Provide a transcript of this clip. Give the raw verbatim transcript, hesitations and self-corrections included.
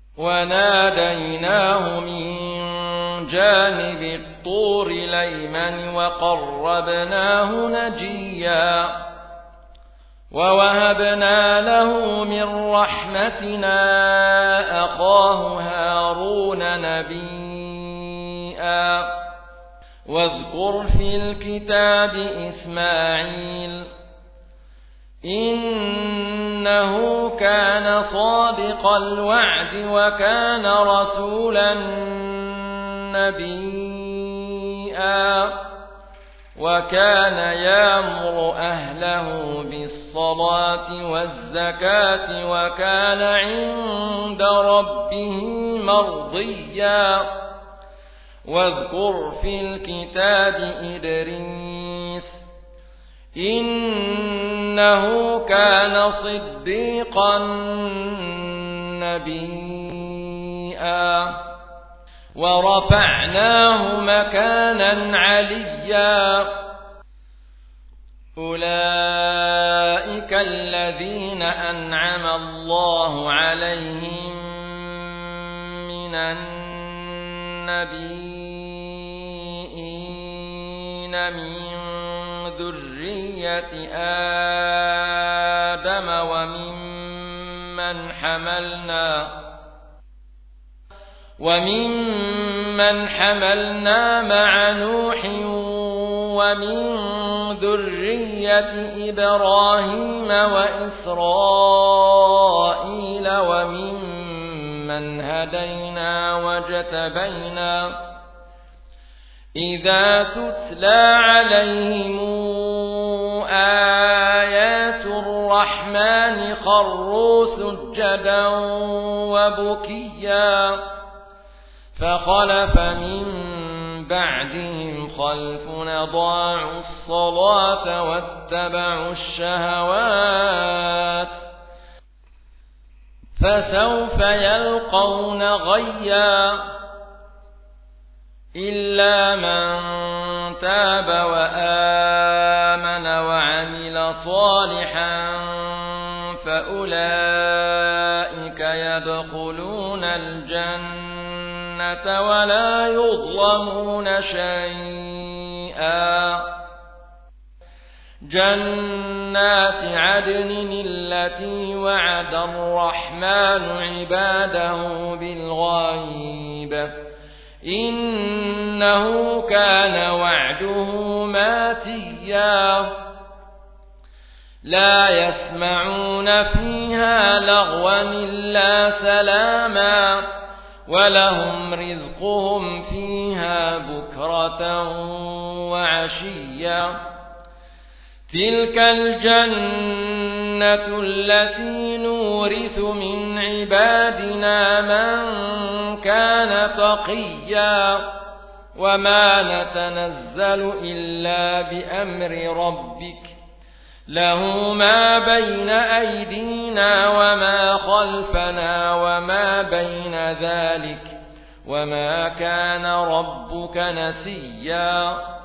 وناديناه من جانب الطور الأيمن وقربناه نجيا ووهبنا له من رحمتنا أخاه هارون نبيا واذكر في الكتاب إسماعيل إنه كان صادق الوعد وكان رسولا نبيا وكان يأمر أهله بالصلاة والزكاة وكان عند ربه مرضيا واذكر في الكتاب إدريس إنه كان صديقا نبيا ورفعناه مكانا عليا أولئك الذين أنعم الله عليهم من النبيين من ذرية آدم وممن حملنا وممن حملنا مع نوح ومن ذرية إبراهيم وإسرائيل وممن هدينا واجتبينا إذا تتلى عليهم آيات الرحمن خروا سجدا وبكيا فخلف من بعدهم خلف أضاعوا الصلاة واتبعوا الشهوات فسوف يلقون غيا إلا من تاب وآمن وعمل صالحا فأولئك يدخلون الجنة ولا يظلمون شيئا جنات عدن التي وعد الرحمن عباده بالغيب إنه كان وعده ماتيا لا يسمعون فيها لغوا إلا سلاما ولهم رزقهم فيها بكرة وعشيا تلك الجنة التي نورث من عبادنا من كان تقيا وما نتنزل إلا بأمر ربك له ما بين أيدينا وما خلفنا وما بين ذلك وما كان ربك نسيا